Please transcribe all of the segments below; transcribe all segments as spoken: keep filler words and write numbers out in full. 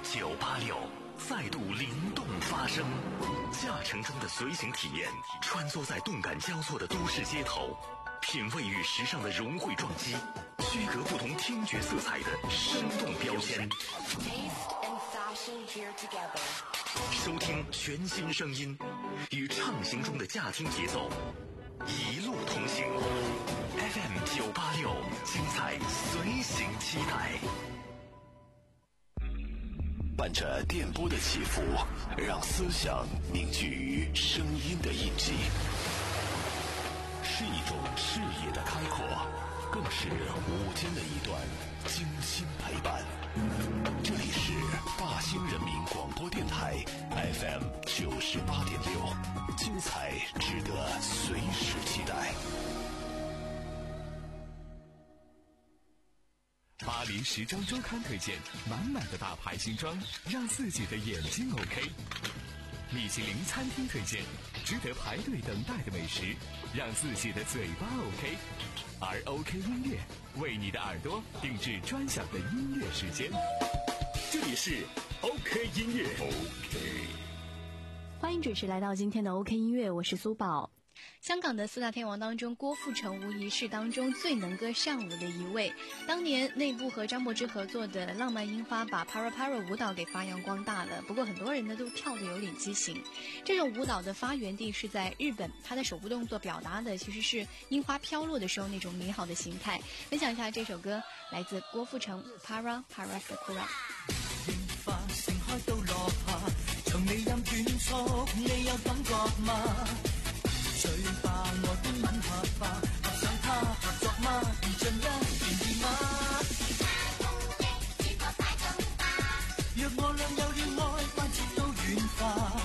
九八六再度灵动发声，驾乘中的随行体验，穿梭在动感交错的都市街头，品味与时尚的融汇撞击，区隔不同听觉色彩的生动标签。收听全新声音，与畅行中的驾听节奏，一路同行。F M 九八六，精彩随行期待。伴着电波的起伏，让思想凝聚于声音的印记，是一种视野的开阔，更是午间的一段精心陪伴。这里是大兴人民广播电台 F M 九十八点六，精彩值得随时期待。 巴黎时装周刊推荐满满的大牌新装，让自己的眼睛 OK。米其林餐厅推荐值得排队等待的美食，让自己的嘴巴 OK。而 OK 音乐为你的耳朵定制专享的音乐时间。这里是 OK 音乐 OK， 欢迎准时来到今天的 OK 音乐，我是苏宝。 香港的四大天王当中，郭富城无疑是当中最能歌善舞的一位。当年内部和张柏芝合作的《浪漫樱花》把 Para Para 舞蹈给发扬光大了，不过很多人呢都跳得有点畸形。这种舞蹈的发源地是在日本，它的手部动作表达的其实是樱花飘落的时候那种美好的形态。分享一下这首歌，来自郭富城 Para Para Sakura。 櫻花盛開到落下，長尾任斷速，你有感覺嗎？最怕我的吻合吧，合上他合作嗎？而盡一言二嗎？若我倆有了愛，關節都軟化。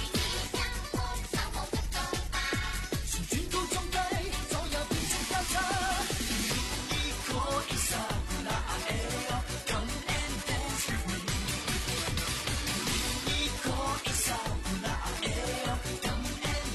旋轉高中低，左右變成交叉。呢個 is a good idea， come and dance with me。呢個 is a good idea。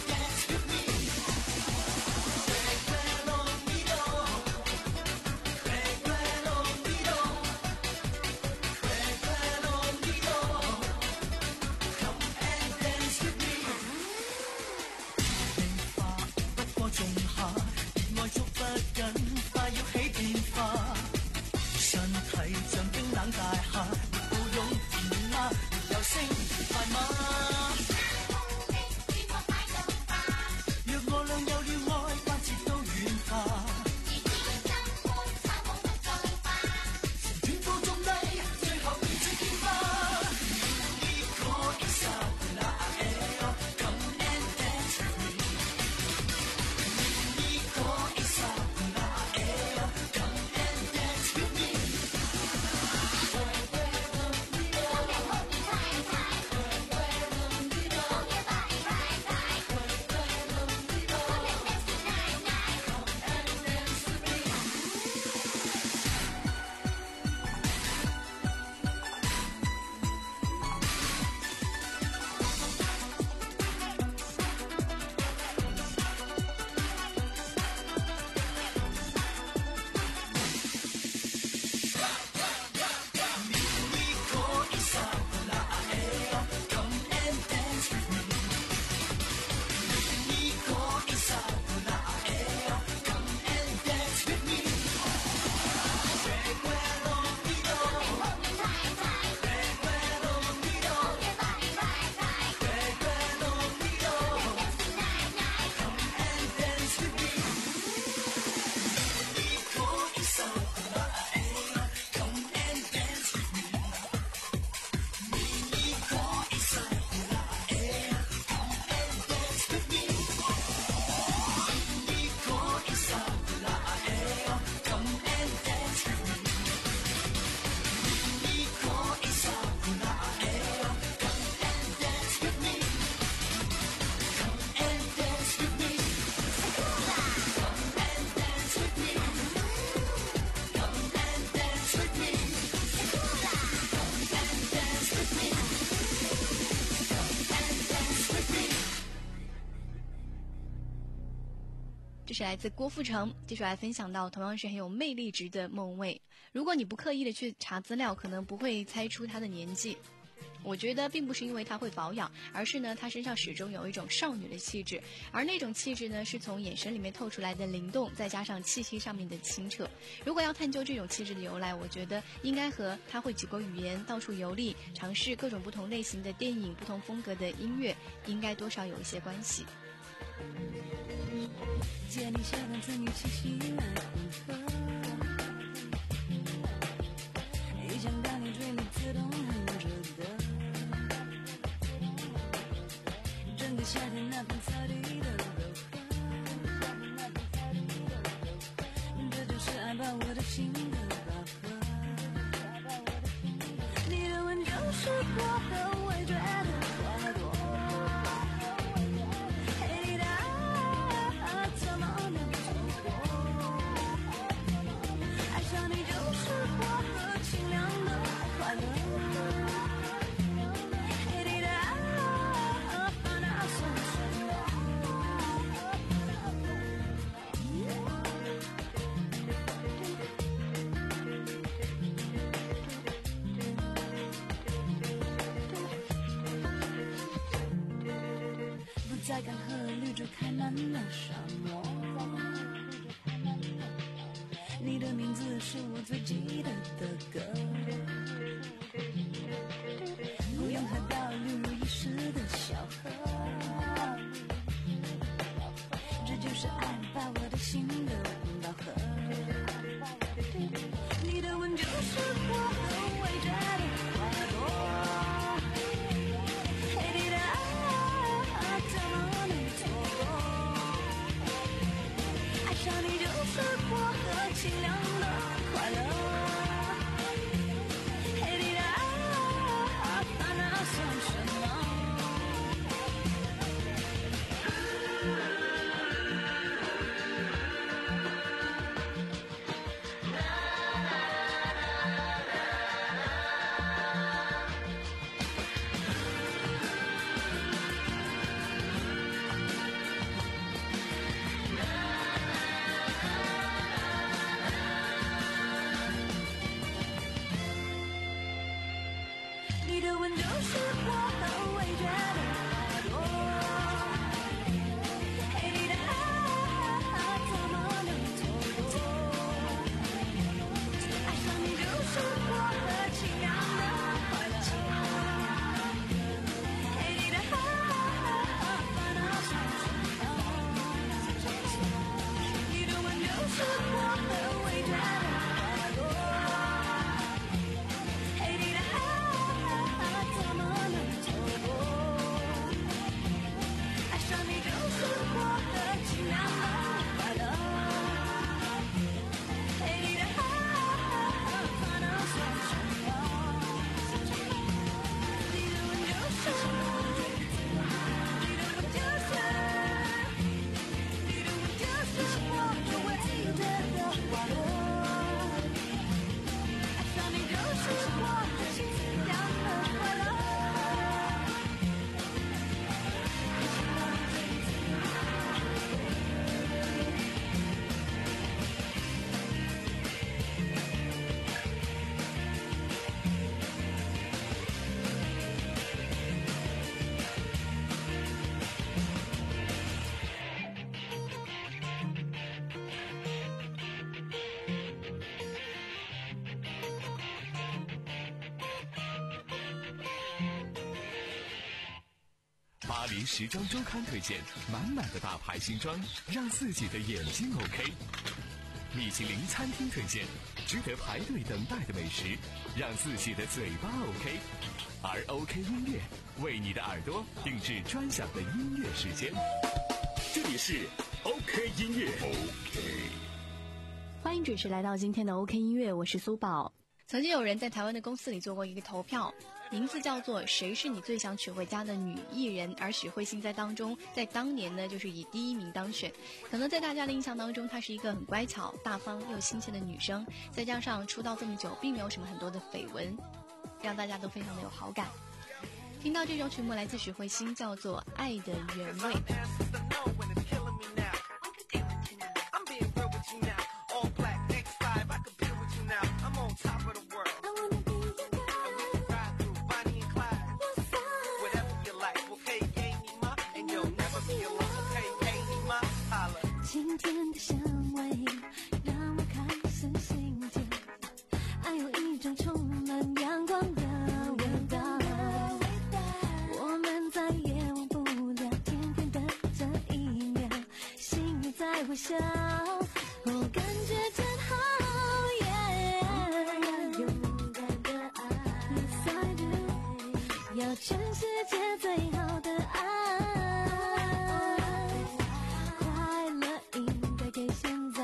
这是来自郭富城，接下来分享到同样是很有魅力值的孟蔚。如果你不刻意的去查资料，可能不会猜出他的年纪。 我觉得并不是因为她会保养，而是呢她身上始终有一种少女的气质，而那种气质呢是从眼神里面透出来的灵动，再加上气息上面的清澈。如果要探究这种气质的由来，我觉得应该和她会几国语言，到处游历，尝试各种不同类型的电影、不同风格的音乐，应该多少有一些关系。 借你下班曾有气息来混合，一想到你嘴里自动哼着的，整个夏天那片草地的柔和，这就是爱把我的心都饱和。你的吻就是我的味觉的花朵，嘿你的爱怎么能错过？爱上你就是我的清凉的快乐，嘿你的爱那算什么？不再干涸绿洲开满了沙漠，你的名字是我最记得的歌，不用海岛流入一时的小河，这就是爱把我的心都饱和。你的吻就是我的味觉的花朵，嘿你的爱怎么能错过？爱上你就是我的清凉的快乐，嘿你的爱那算什么？你的吻就是我的味觉的花朵，嘿你的爱怎么能错过？爱上你就是我的清凉的快乐，嘿你的爱那算什么？你的吻就是我的味觉的花朵，嘿你的爱怎么能错过？爱上你就是我的清凉的快乐，嘿你的爱那算什么？你的吻就是，你的吻就是，你的吻就是我的唯一的花朵，爱上你就是我的清凉的快乐。 巴黎时装周刊推荐满满的大牌新装，让自己的眼睛 OK。米其林餐厅推荐值得排队等待的美食，让自己的嘴巴 OK。而 OK 音乐为你的耳朵定制专享的音乐时间。这里是 OK 音乐 OK。 欢迎准时来到今天的 OK 音乐，我是苏宝。 曾经有人在台湾的公司里做过一个投票，名字叫做谁是你最想娶回家的女艺人，而许慧欣在当中在当年呢就是以第一名当选。可能在大家的印象当中，她是一个很乖巧大方又亲切的女生，再加上出道这么久并没有什么很多的绯闻，让大家都非常的有好感。听到这首曲目来自许慧欣，叫做《爱的原味》。 Top of the world. I wanna be your girl. And we can ride through Bonnie and Clyde. 笑，我感觉真好耶。勇敢的爱 Yes I do， 要全世界最好的爱，快乐应该给现在，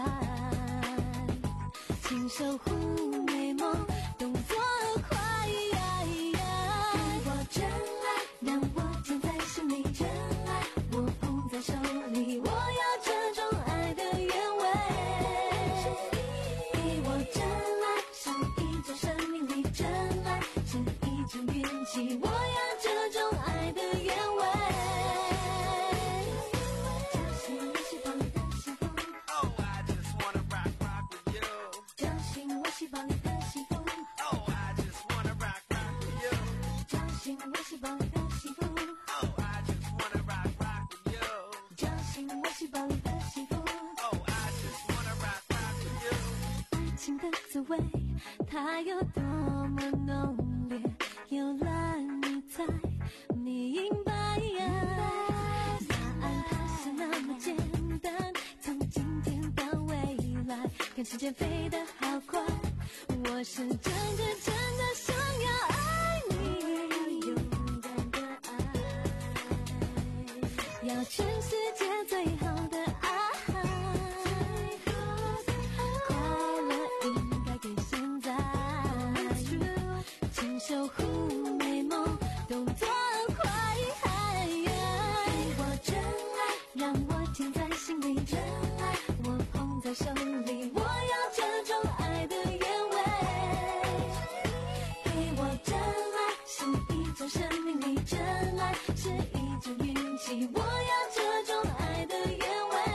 请守护美梦，动作快，给我真爱，让我牵在心里，真爱我捧在手里，我要这种爱的原味，给我真爱，是一种生命力，真爱是一种运气，我要这种爱的原味，相信我希望你的幸福， Oh, I just wanna rock, rock with you. 相信我希望你的幸福， Oh, I just wanna rock, rock with you. 相信我希望你的幸福， Oh, I just wanna rock, rock with you. 相信我希望你的幸福。 Oh, I just wanna rock, rock with you. 爱情的滋味，它有多么浓烈，有了你才明白。答案它是那么简单，从今天到未来，看时间飞得好快，我是真的真的想要爱你，勇敢的爱，要全世界最好的爱，快乐应该给现在，请守护美梦，动作快，给我真爱，让我牵在心里，真爱我捧在手里，我要这种爱的原味，给我真爱，是一种生命力，真爱是一种运气，我要这种爱的原味，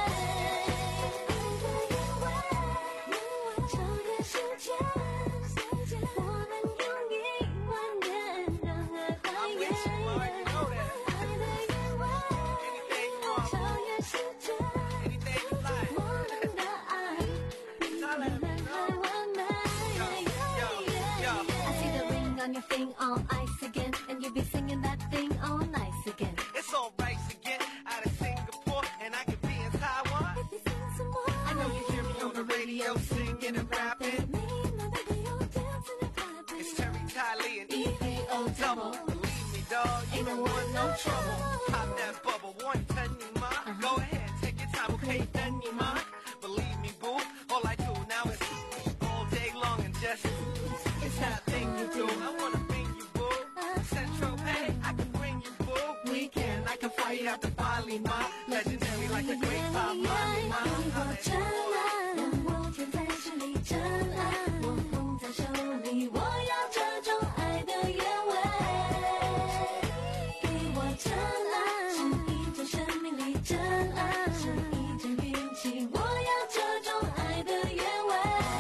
超越时间，我们用一万年让爱还原，爱的原味，超越时间， Anything you like. 我们的爱比人还完美。I see the ring on your finger on ice again, and you be singing that thing all nice again. It's all right again. Out of Singapore, and I could be in Taiwan. If you sing some more, I know you hear me on the radio singing and rapping. me and my baby all dancing and clapping. It's Terry Tiley and E P O double. Believe me, dog, you don't want no trouble. Pop that bubble, one ton you mind. Go ahead, take your time, okay, done you mind. Believe me, boo, all I do now is all day long and just it's that thing you do. I wanna bring you, boo. Central Pay, I can bring you, boo. Weekend, I can fly you out to Bali, ma. Legendary like the great Bob Marley, ma. 给我真爱，让我牵在手里，真爱我捧在手里，我要这种爱的原味，给我真爱，是一种生命力，真爱是一种运气，我要这种爱的原味，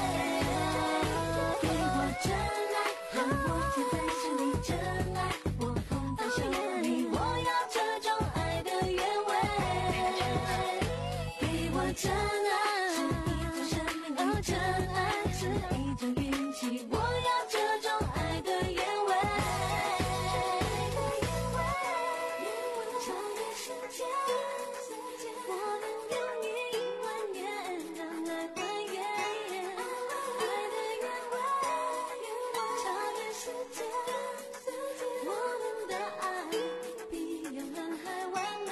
给我真爱，让我牵在手里，真爱我捧在手里，我要这种爱的原味，给我真爱，是一种生命力，真爱是一种运气，我要这种爱的原味，超越时间，我们用一万年让爱还原，爱的原味，超越时间，我们的爱比永恒还完美。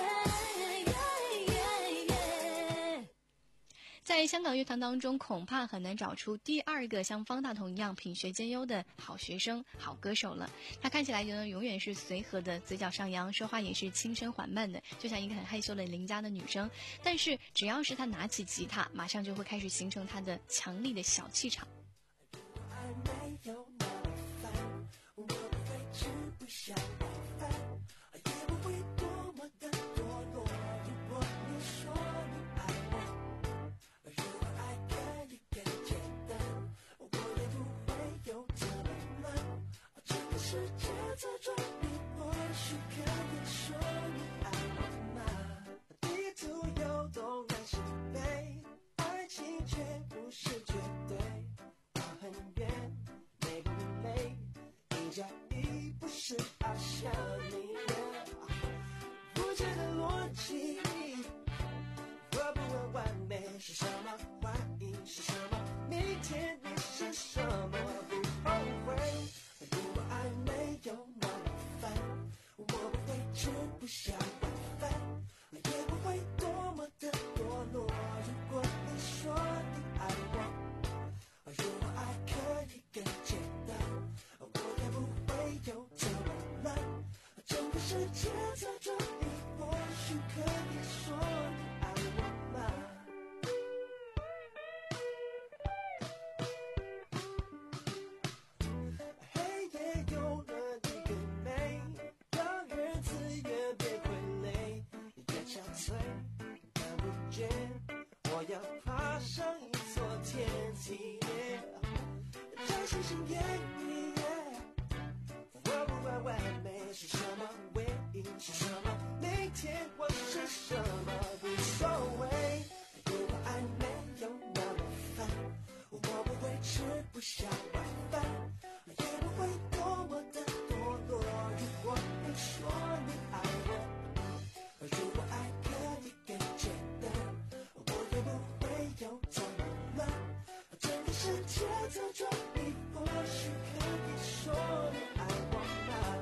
在香港乐坛当中，恐怕很难找出第二个像方大同一样品学兼优的好学生、好歌手了。他看起来呢，永远是随和的，嘴角上扬，说话也是轻声缓慢的，就像一个很害羞的邻家的女生。但是只要是他拿起吉他，马上就会开始形成他的强力的小气场。 爱没有那么烦，我不会吃不下午饭，也不会多么的堕落。如果你说你爱我，如果爱可以更简单，我也不会有这么乱。这个世界在转变，或许可以说你爱我吗？地图有东南西北，爱情却不是绝对。很远，美不美？一加一不是爱上你的，不觉得逻辑会不会完美？是是什么？欢迎是什么？明天你是什么？不后悔。如果爱没有那么烦，我不会吃不下晚饭，也不会多么的堕落。如果你说你爱我，如果爱可以更简单，我也不会有这么乱。整个世界在这里，或许可以说你爱我吗？黑夜有了你更美，让日子也别会累，越憔悴看不见，我要爬上一座天梯，让星星演一演。我不管完美是什么，唯一是什么，明天我是什么无所谓。如果爱没有那么烦，我不会吃不下晚饭，也不会多么的堕落。如果你说你爱我，如果爱可以更简单，我也不会有这么乱。整个世界在这里，或许可以说你爱我吗？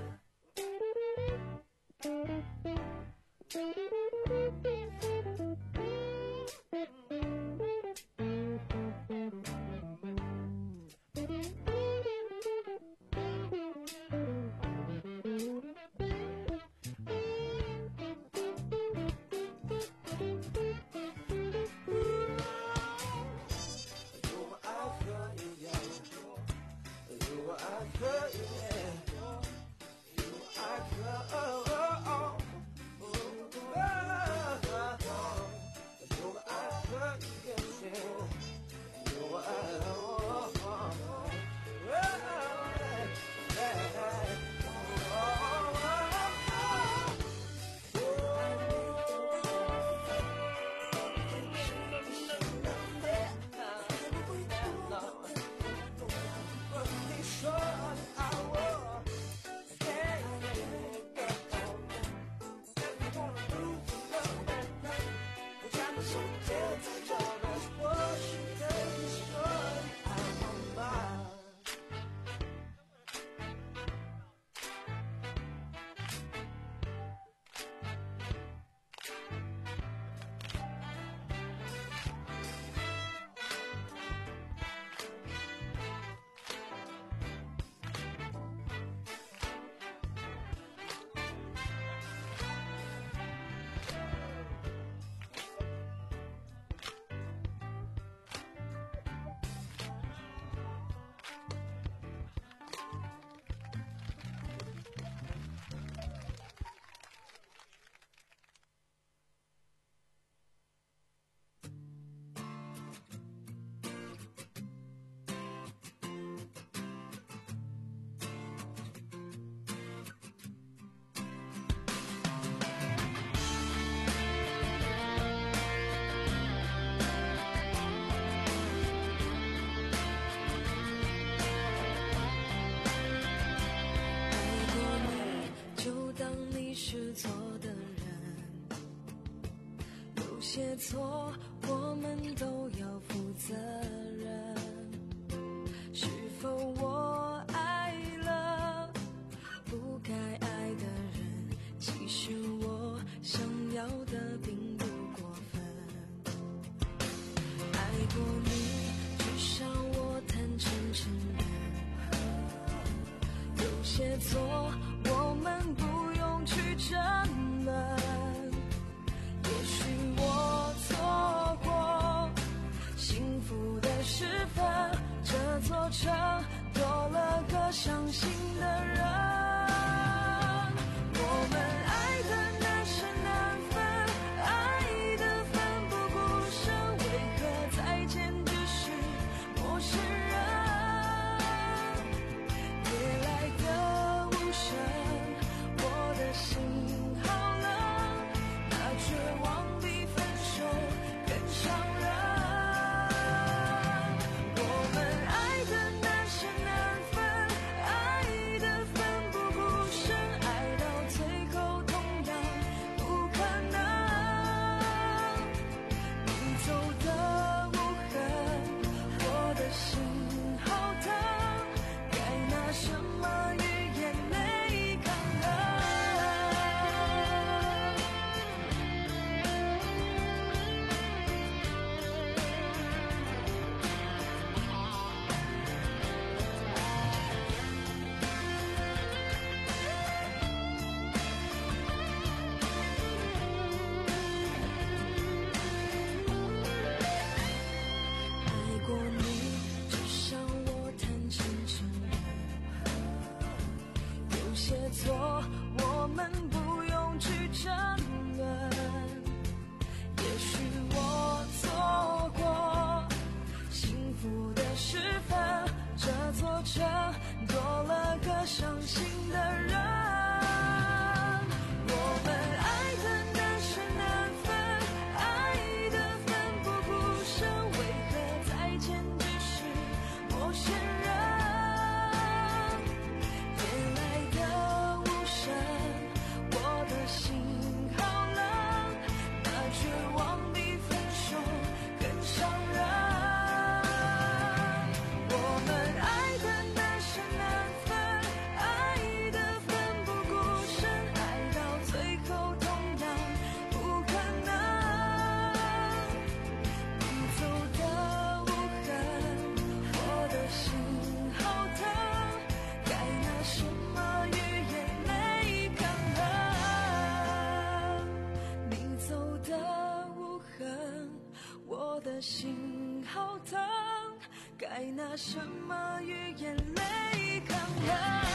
如果爱可以，如果爱可以，如果爱可以。如果爱可以变现，如果爱你说你爱我，我看到世界在这里，或许可以说你爱我吗？ 些错，我们都要负责任。是否我爱了不该爱的人？其实我想要的并不过分。爱过你，至少我坦诚承认。有些错，我们不用去争论。也许我错过幸福的时分，这座城多了个伤心的人。我们爱的难舍难分，爱的奋不顾身，为何再见只是陌生人？夜来的无声，我的心好冷，那绝望比分手更伤人。我们爱的难舍难分，爱的奋些错，我们不用去争论。也许我错过幸福的时分，这座城多了个伤心的人。我们爱的难舍难分，爱的奋不顾身，为何再见只是陌生人？夜来的无声，我的心好冷，那绝望比分手更伤人。我们爱的难舍难分，爱的奋不顾身，爱到最后同样不可能。你走的无痕，我的心好疼，该拿什么与眼泪抗衡？你走的无痕，我的心好疼，该拿什么与眼泪抗衡？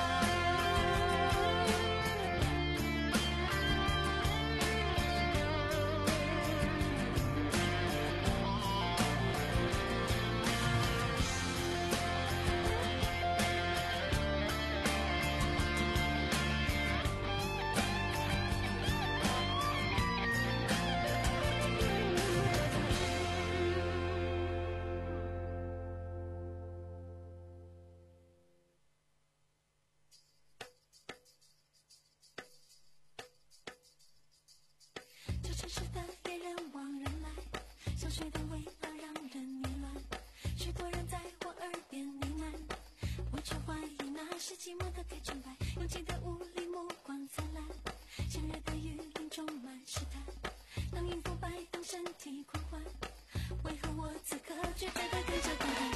这城市的夜人往人来，香水的味道让人迷乱，许多人在我耳边呢喃，我却怀疑那是寂寞的太纯白，拥挤的雾里目光灿烂，炎热的雨林充满试探，当音符摆动身体狂欢，为何我此刻却觉得更加孤单？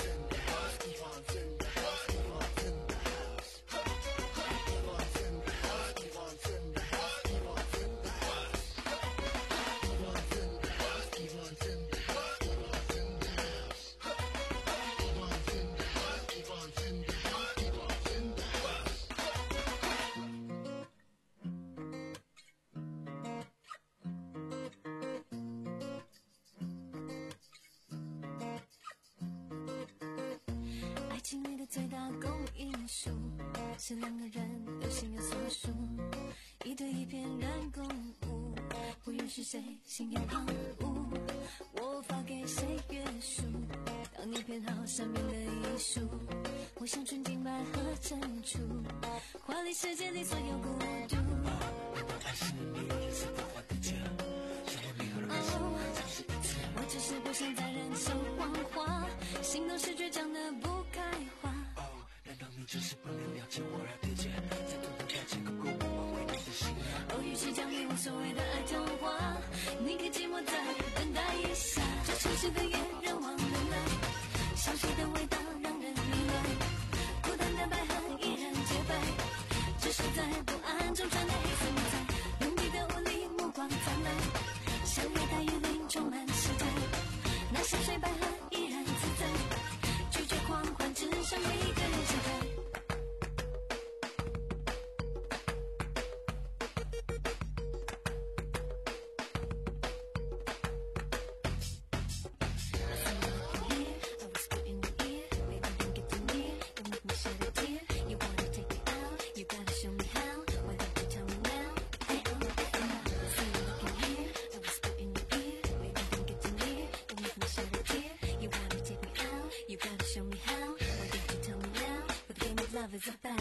爱情里的最大公因数是两个人都心有所属，一对一片人共舞，不允许谁心有旁骛。我发给谁约束？当你编好上面的遗书，我像纯净百合珍珠，华丽世界里所有孤独。 爱是你颜色变化的家，像我美好的人生尝试一次。 我只是不想再忍受谎话，心都是倔强的不开花。 哦，难道你就是不能了解我而对决？在等待感情够够我挽回你的心啊！ 哦，与其将你无所谓的爱童话，你可寂寞再等待一下。这城市的夜人往人来，香水的味道让人迷乱，孤单的百合依然洁白，只是在不安中传来黑色迷彩，拥挤的雾里目光灿烂，像热带雨林充满试探，那香水百合依然自在，拒绝狂欢，只剩每一个人心态。Love is about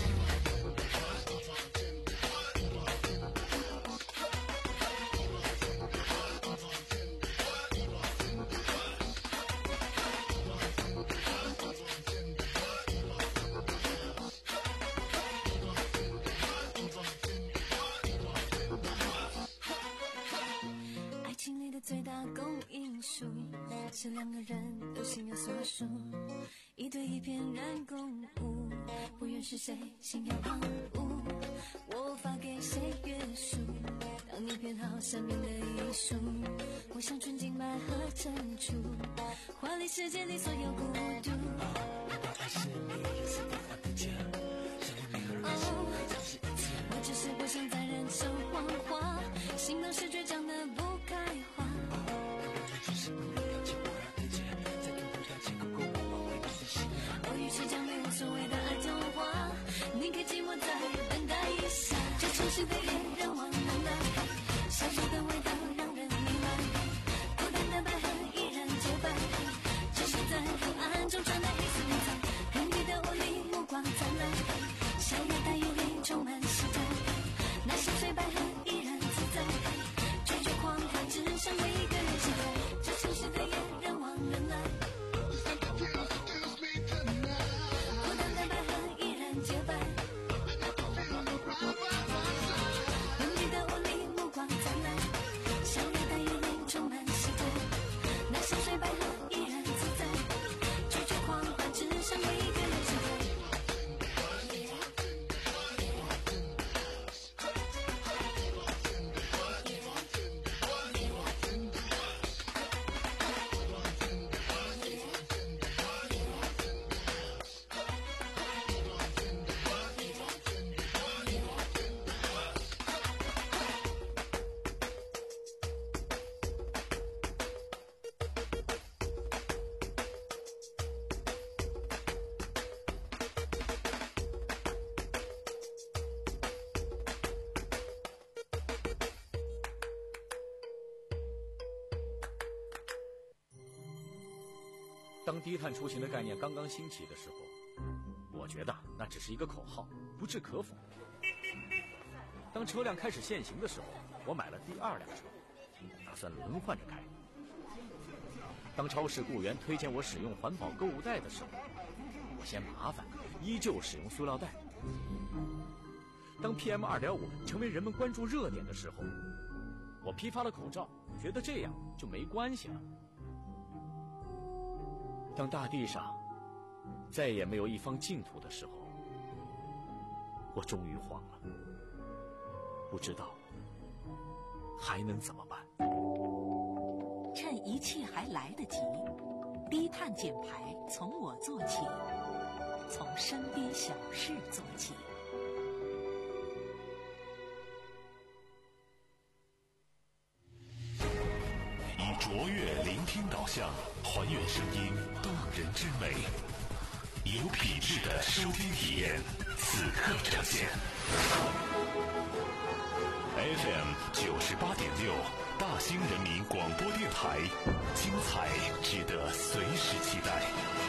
爱情里的最大公因数是两个人都心有所属，一对一片人共舞，不愿是谁心有旁骛。我发给谁约束？当你编好上面的遗书，我像纯净百合珍珠，华丽世界里所有孤独。 爱是你颜色变化的家，像我美好的人生等待一下，这城市的夜让忘了来，小树的味道让人迷茫，孤单的白鹤依然洁白，只是在黑暗中传来一丝光彩，黑夜的雾里目光灿烂，小鸭带雨里充满期待，那深邃白鹤依然自在，追逐狂欢只想为一个人期待，这城市的夜让忘人来，孤单的白鹤依然洁白，黑夜的雾里目光灿烂，小鸭带雨里充满期待，那深邃白鹤依然自在，追逐狂欢只想为一个人期待。 当低碳出行的概念刚刚兴起的时候，我觉得那只是一个口号，不置可否。当车辆开始限行的时候，我买了第二辆车，打算轮换着开。当超市雇员推荐我使用环保购物袋的时候，我嫌麻烦，依旧使用塑料袋。当 P M 二点五 成为人们关注热点的时候，我批发了口罩，觉得这样就没关系了。当大地上再也没有一方净土的时候，我终于慌了，不知道还能怎么办。 趁一切还来得及，低碳减排从我做起，从身边小事做起。 以卓越聆听导向，还原声音动人之美，有品质的收听体验，此刻呈现。F M 九十八点六，大兴人民广播电台，精彩值得随时期待。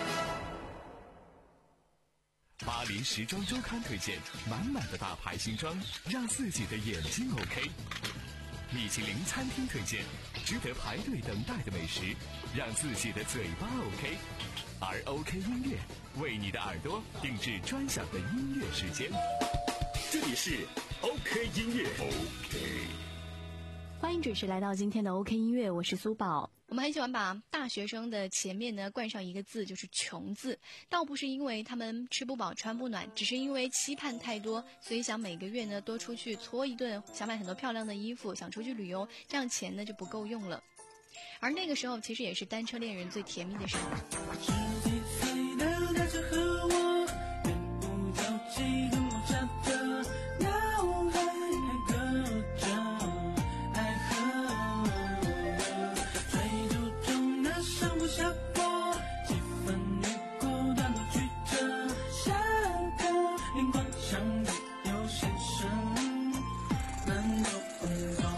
巴黎时装周刊推荐满满的大牌新装，让自己的眼睛 OK。米其林餐厅推荐值得排队等待的美食，让自己的嘴巴 OK。而 OK 音乐为你的耳朵定制专享的音乐时间。这里是 OK 音乐 OK。 欢迎准时来到今天的 OK 音乐，我是苏宝。 我们很喜欢把大学生的前面呢冠上一个字，就是穷字，倒不是因为他们吃不饱穿不暖，只是因为期盼太多，所以想每个月呢多出去搓一顿，想买很多漂亮的衣服，想出去旅游，这样钱呢就不够用了。而那个时候其实也是单车恋人最甜蜜的时候。 十几岁的他就和我远不交集，跟我家的脑海还隔着爱河，追逐中的上不下坡，几分雨过短路曲折，下课灵光相遇有先生，难走混走。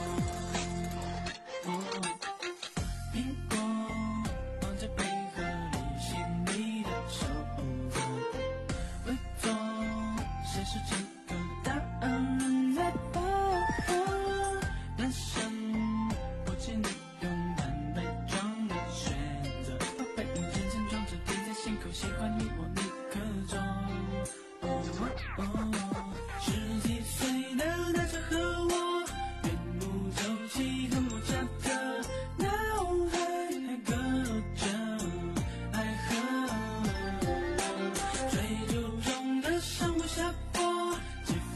苹果放在贝壳里，细腻的手会做谁是这个答案来吧？单身不见你勇敢被装的选择，把背影渐渐装着滴在心口，喜欢你我立刻走。哦哦，十几岁的他就和我远路走起，和我家的脑海还隔着爱河，追逐中的上不下坡，几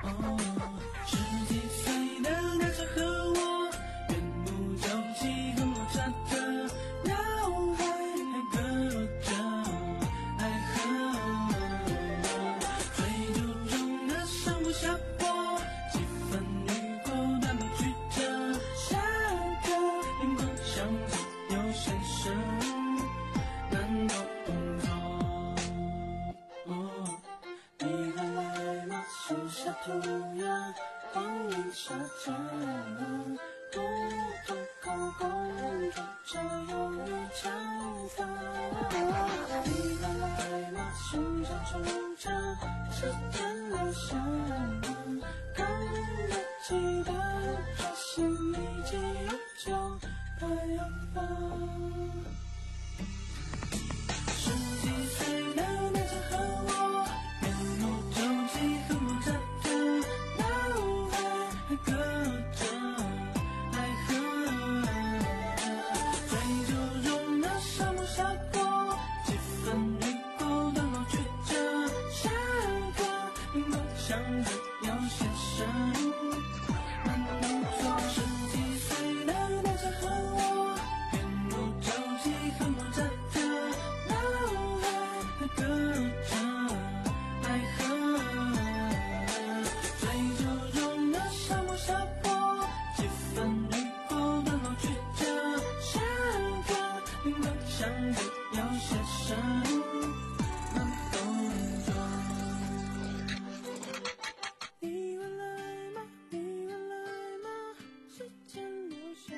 十几岁的那时和我，缘木就起，和我站着，脑海还搁着爱河，追逐中的上不下坡，几分雨过难不曲折，下个灵光相机有先生难动作。哦，你还来吗？树下突然光影下降，不渡口公主这忧郁长发。你还来吗？寻找出场，时间留下看不记得，这心已经有种排放。十几岁的那时和我，缘木就起，和我站着，脑海还搁着爱河，追逐中的上不下坡，几分雨过的老曲折，下个灵光相机有些深难动作。十几岁的那时和我，缘木就起，和我站着，脑海还搁着爱河，追逐中的上不下坡，几分雨过的老曲折，下个灵光相机有些深难动作。你会来吗？你会来吗？时间留下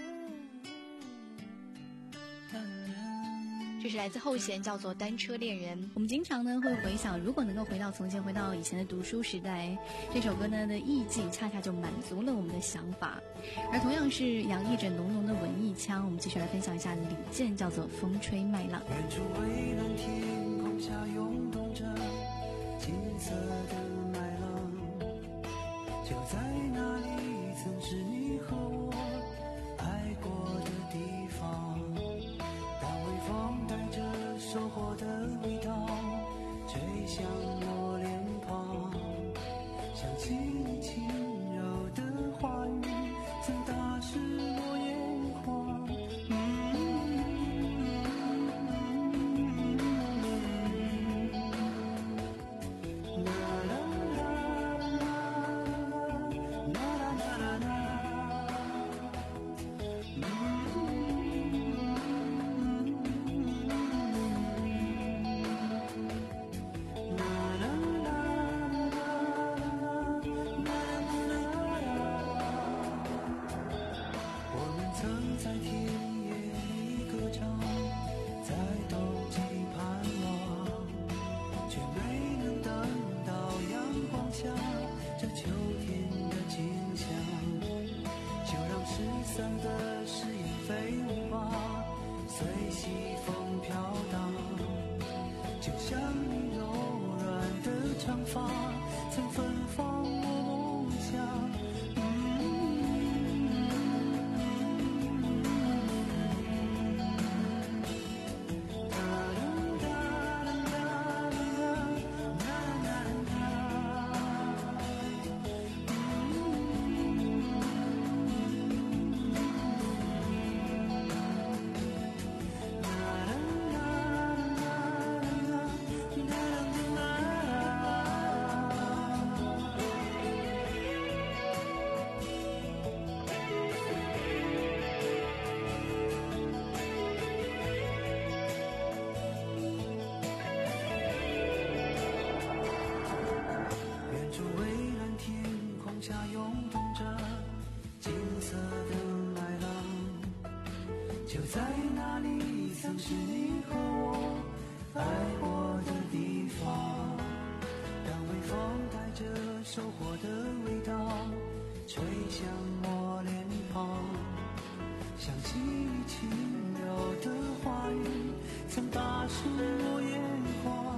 看人。 这是来自后弦，叫做《单车恋人》。我们经常呢会回想，如果能够回到从前，回到以前的读书时代，这首歌呢的意境恰恰就满足了我们的想法。而同样是洋溢着浓浓的文艺腔，我们继续来分享一下李健，叫做《风吹麦浪》。 远处蔚蓝天空下涌动着金色的麦浪，就在那里曾是你和我爱过的地方。当微风带着收获的味道吹向我脸庞，想起你轻柔的话语曾打湿我眼眶。我们曾在田野里歌唱，在冬季盼望，却没能等到阳光下这秋天的景象。就让失散的誓言飞舞吧，随西风飘荡，就像你柔软的长发曾芬芳我梦想。远处蔚蓝天空下涌动着金色的麦浪，就在那里曾是你和我爱过的地方。当微风带着收获的味道吹向我脸庞，想起你轻柔的话语曾打湿我眼眶。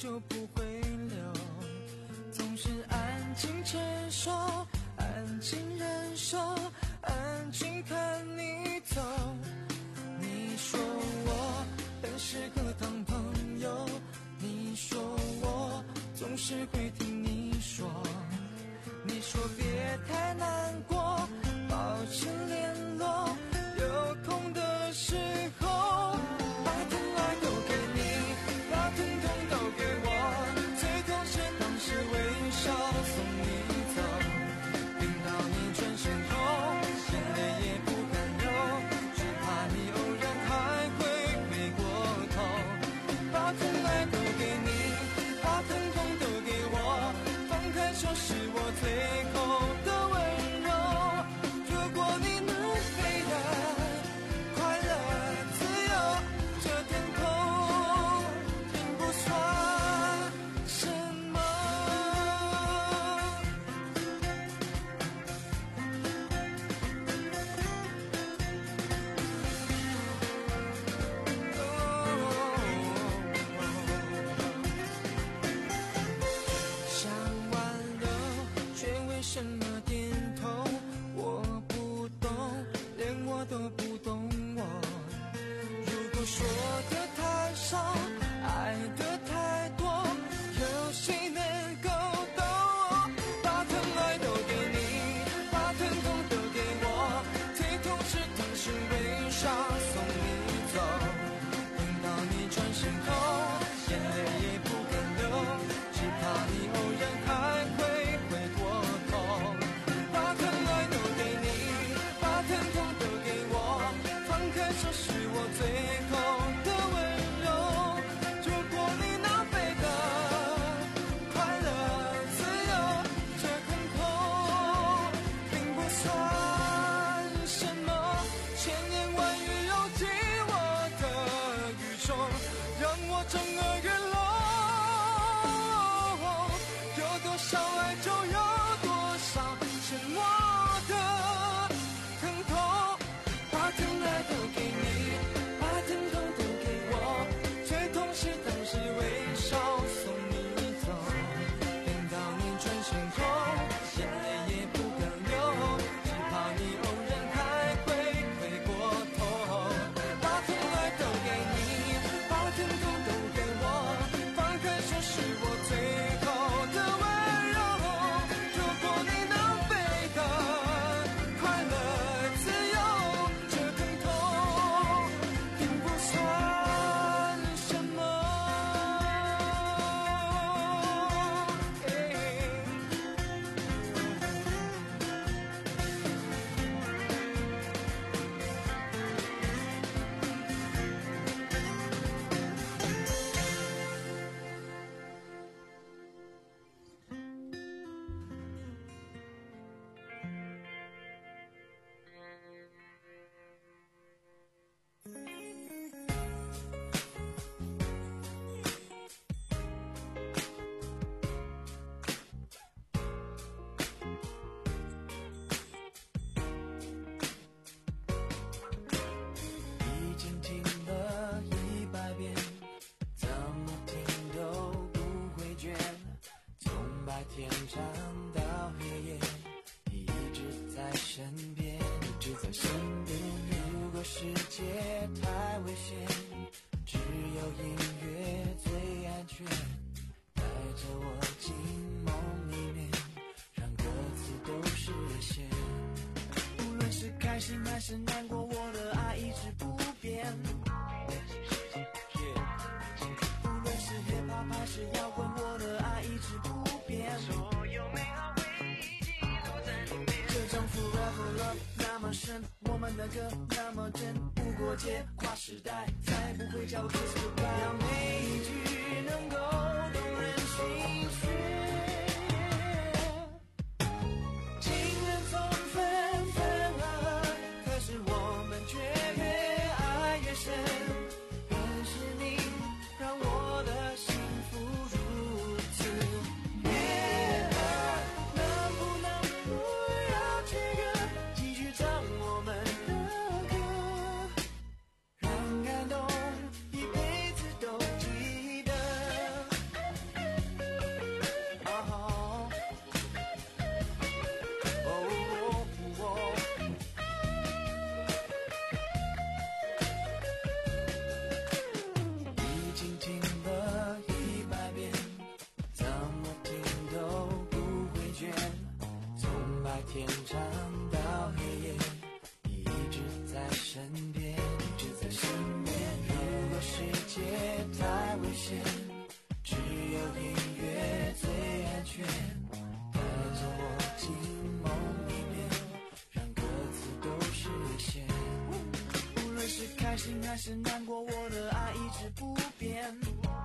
就不会留，总是安静承受，安静忍受，安静看你走。你说我很适合当朋友，你说我总是会听你说，你说别太难过，保持联络，有空的时候把疼爱都给你，把疼痛都给我，最痛是当时微笑送你走，等到你转身后眼泪也不敢流，只怕你偶然还会回过头，把疼爱都给你，把疼痛都给我，放开手是我最后的温柔。如果你能飞得快乐自由，这天空并不算什么。想挽留，却为什么点头？我不懂，连我都不懂我。如果说的太少，爱的太多，有谁能够懂？把疼爱都给你，把疼痛都给我，最痛是当时微笑送你走，等到你转身后眼泪也不敢流，只怕你偶然还会回过头，把疼爱都给你，把疼痛都给我，放开手是我最后的温柔。如果你能飞得快乐自由，这空空并不算什么，千言万语揉进我的宇宙，让我整个月落。有多少爱就有多少沉默的疼痛，把疼爱都给你，把疼痛都给我，最痛是当时微笑送你走，等到你转身后眼泪也不敢流，只怕你偶然还会回过头，把疼爱都给你，把疼痛都给我，放开手是我最后的温柔。如果你能飞得快乐自由，这疼痛并不算什么。已经听了一百遍，怎么听都不会倦，从白天唱到黑夜，你一直在身边，一直在身边。如果世界太危险，只有音乐最安全，带着我进梦里面，让歌词都实现。无论是开心还是难过，我的爱一直不变。无论是 hip hop 还是摇滚，我的爱一直不变。所有美好回忆记录在里面。这种 forever love 那么深，我们的歌那么真，不过界跨时代，再不会叫 kiss goodbye。让每一句能够动人心弦。情人总分分合合，可是我们却越爱越深。认识你，让我的幸福如此悦耳。能不能不要这个，继续唱我们的歌，让感动一辈子都记得。 天长到黑夜，你一直在身边，一直在心边。如果世界太危险，只有音乐最安全，带着我进梦里面，让歌词都实现。无论是开心还是难过，我的爱一直不变。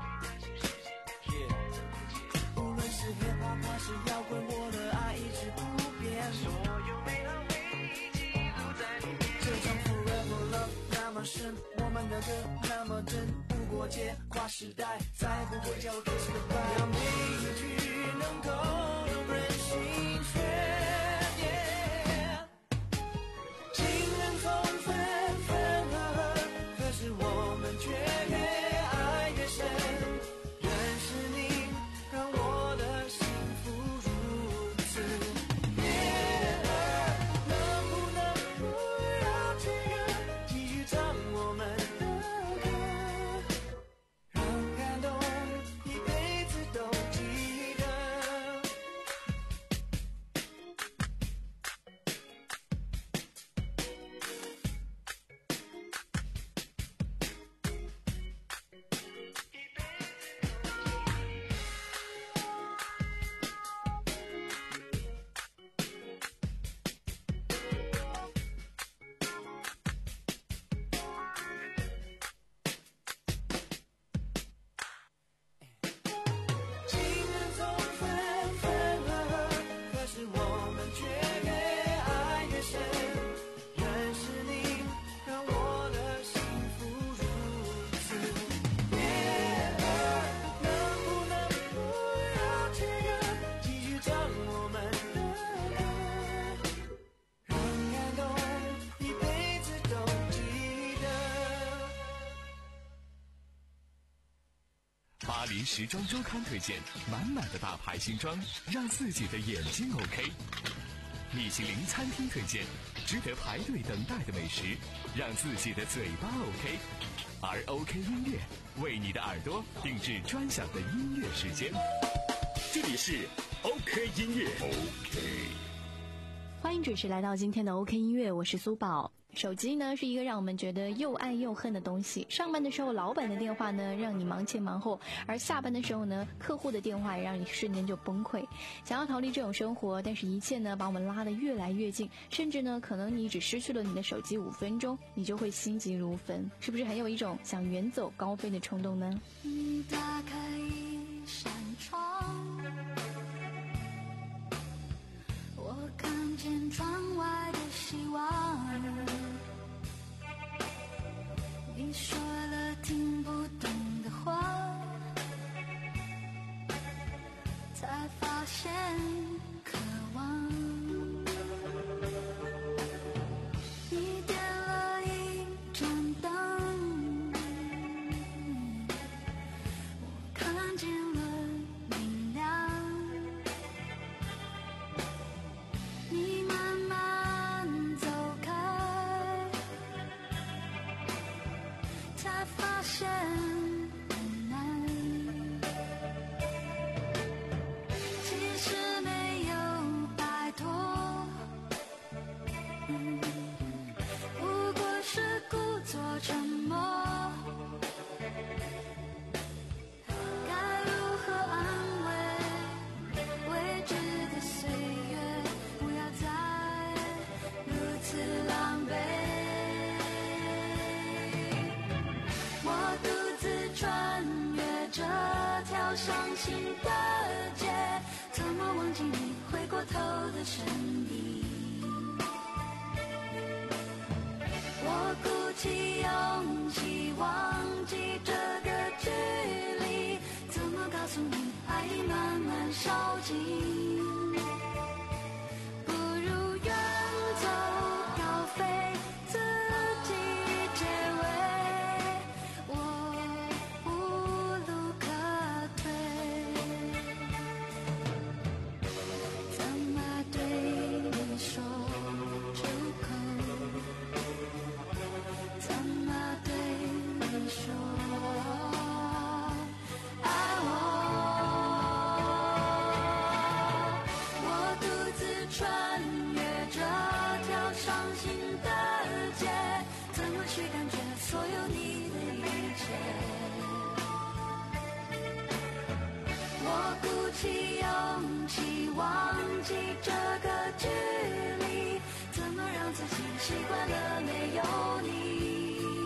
无论是 hip hop 还是摇滚，我的爱一直不变。所有美好回忆记录在里面。这场 forever love 那么深，我们的歌那么真，无国界跨时代，再不会叫我 kiss goodbye。让每一句能够动人心弦。情人总分分合合，可是我们却越爱越深。认识你让我的幸福如此悦耳，能不能不要这个继续唱我们的歌，让感动一辈子都记得。情人总分分合合，可是我们却越爱越深。认识你让我的幸福如此悦耳，能不能不要这个继续唱我们的歌，让感动一辈子都记得。 巴黎时装周刊推荐满满的大牌新装，让自己的眼睛 OK。米其林餐厅推荐值得排队等待的美食，让自己的嘴巴 OK。而 OK 音乐为你的耳朵定制专享的音乐时间。这里是 OK 音乐 OK。 欢迎准时来到今天的 OK 音乐，我是苏宝。手机呢是一个让我们觉得又爱又恨的东西。上班的时候，老板的电话呢让你忙前忙后，而下班的时候呢，客户的电话也让你瞬间就崩溃。想要逃离这种生活，但是一切呢把我们拉得越来越近，甚至呢可能你只失去了你的手机五分钟，你就会心急如焚，是不是很有一种想远走高飞的冲动呢？ 你打开一扇窗，我看见窗外的希望。你说了听不懂的话，才发现渴望。你点了一盏灯，我看见了明亮。你慢慢走开，才发现很难。其实没有摆脱，嗯，不过是故作沉默。该如何安慰未知的岁月？不要再如此狼狈。我独自穿越这条伤心的街，怎么忘记你回过头的身影？我鼓起勇气忘记这个距离，怎么告诉你爱已慢慢烧尽？不如远走高飞，自己结尾，我无路可退。怎么对你说出口？怎么对你说爱我？我独自穿越感觉所有你的一切。我鼓起勇气忘记这个距离，怎么让自己习惯了没有你？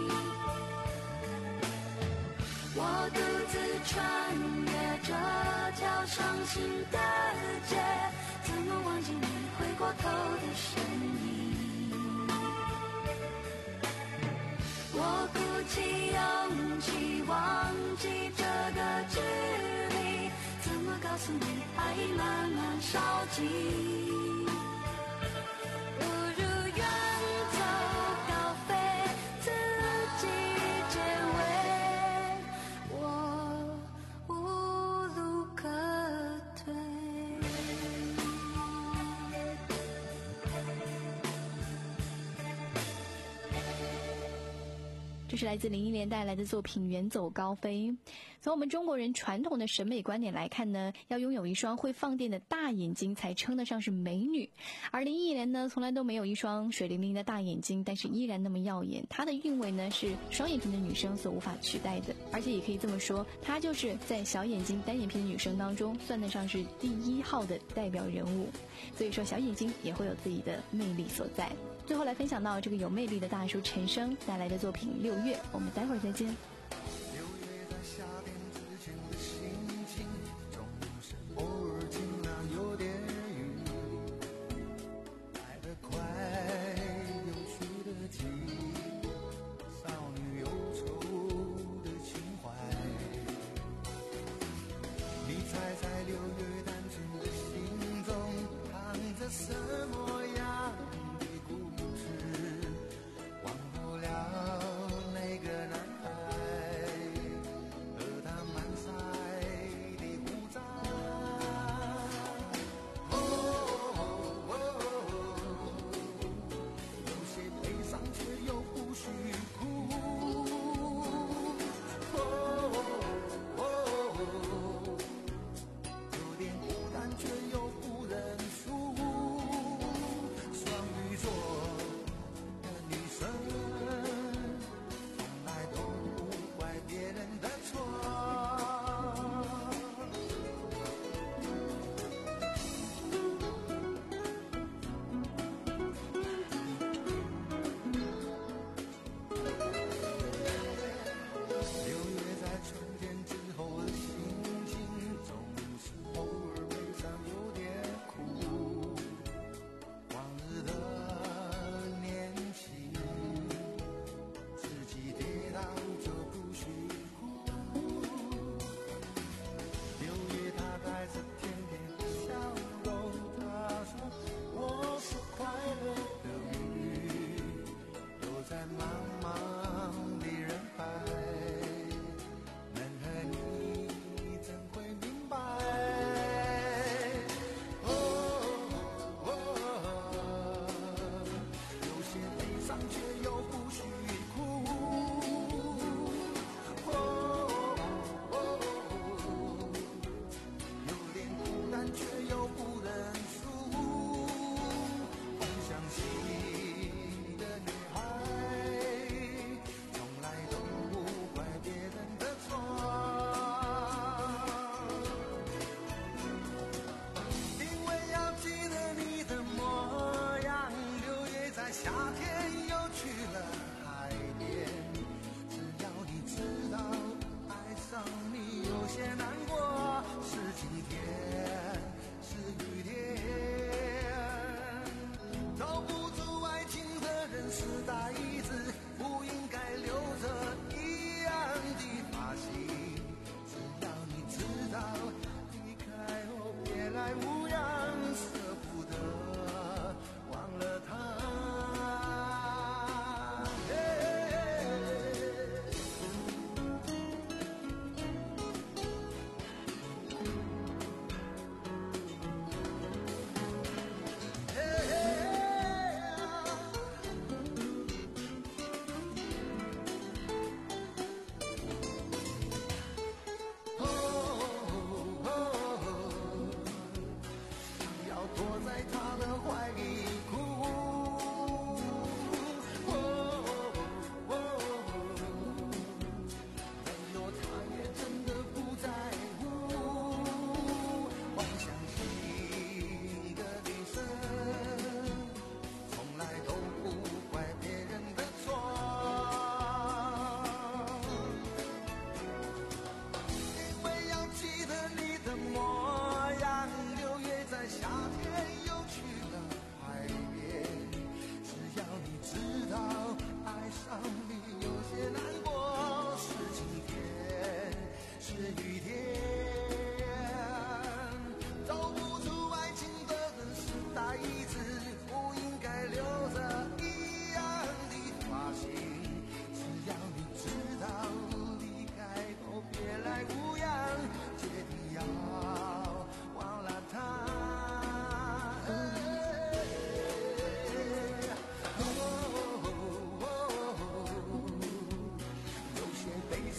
我独自穿越这条伤心的街，怎么忘记你回过头的身影？我鼓起勇气忘记这个距离，怎么告诉你爱已慢慢烧尽？不如远走高飞，自己解围，我无路可退。 这是来自林忆莲带来的作品《远走高飞》。从我们中国人传统的审美观点来看呢，要拥有一双会放电的大眼睛才称得上是美女。而林忆莲呢，从来都没有一双水灵灵的大眼睛，但是依然那么耀眼。她的韵味呢，是双眼皮的女生所无法取代的。而且也可以这么说，她就是在小眼睛单眼皮的女生当中算得上是第一号的代表人物。所以说小眼睛也会有自己的魅力所在。最后来分享到这个有魅力的大叔陈升带来的作品《六月》，我们待会儿再见。 六月在夏天之前的心情，总是偶尔竟然有点雨，来得快又去得急，少女忧愁的情怀。你猜猜六月单纯的心中藏着什么样的故事？忘不了那个男孩和他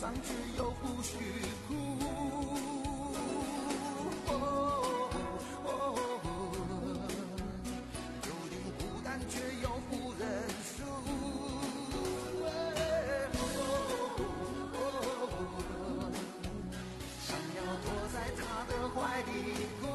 伤却又不许哭。哦哦有点孤单却又不认输。想要躲在他的怀里哭。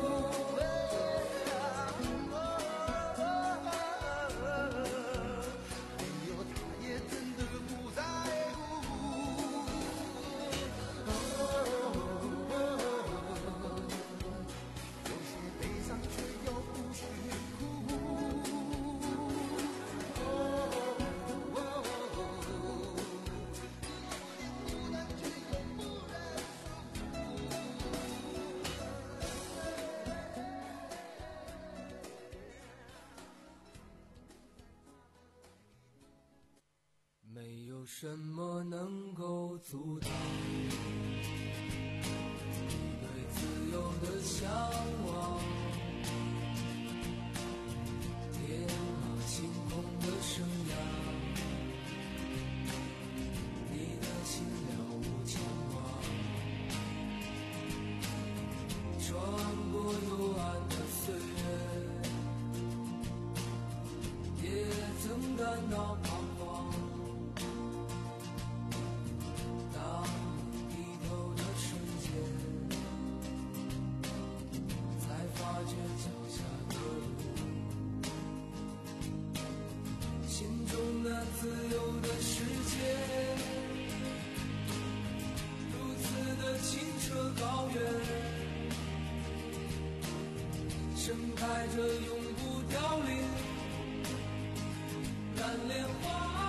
没有什么能够阻挡你对自由的向往，天马行空的生涯，你的心了无牵挂，穿过幽暗的岁月，也曾感到彷徨。自由的世界，如此的清澈高远，盛开着永不凋零蓝莲花。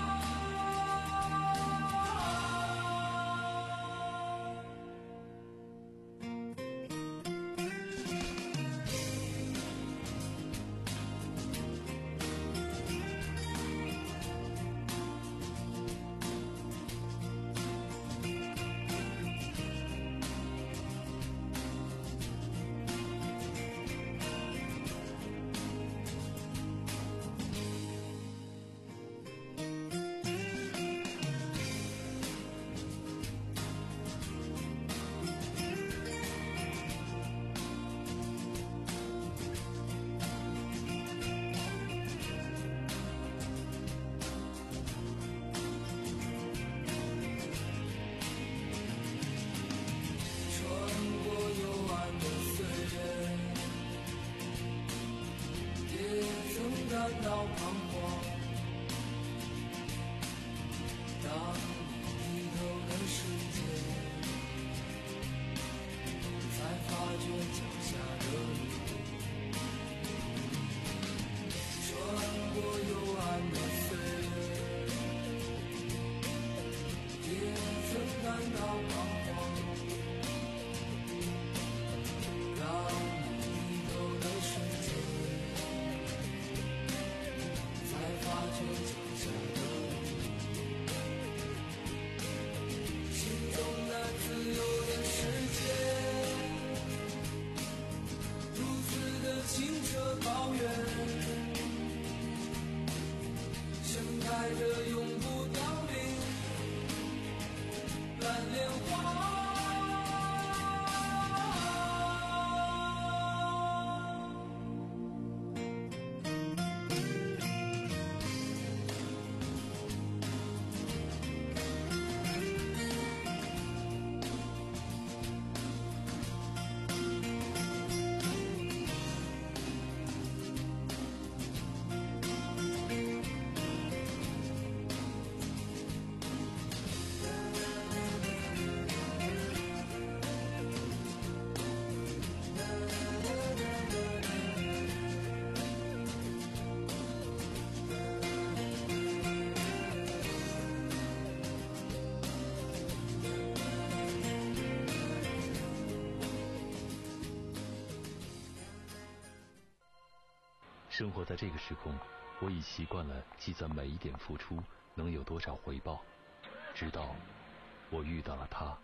生活在这个时空，我已习惯了计算每一点付出能有多少回报，直到我遇到了他。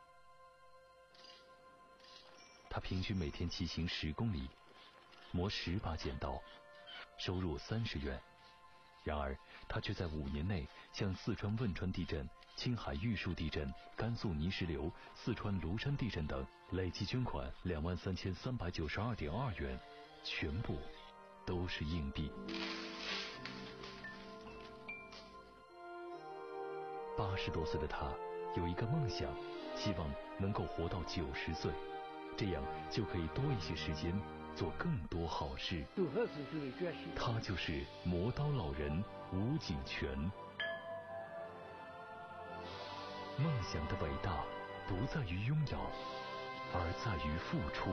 他平均每天骑行十公里，磨十把剪刀，收入三十元， 然而他却在五年内向四川汶川地震、青海玉树地震、甘肃泥石流、四川庐山地震等累计捐款两万三千三百九十二点二元，全部都是硬币。八十多岁的他有一个梦想，希望能够活到九十岁，这样就可以多一些时间做更多好事。他就是磨刀老人吴景全。梦想的伟大不在于拥有，而在于付出。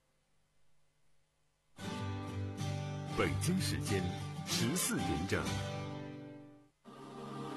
北京时间十四点整。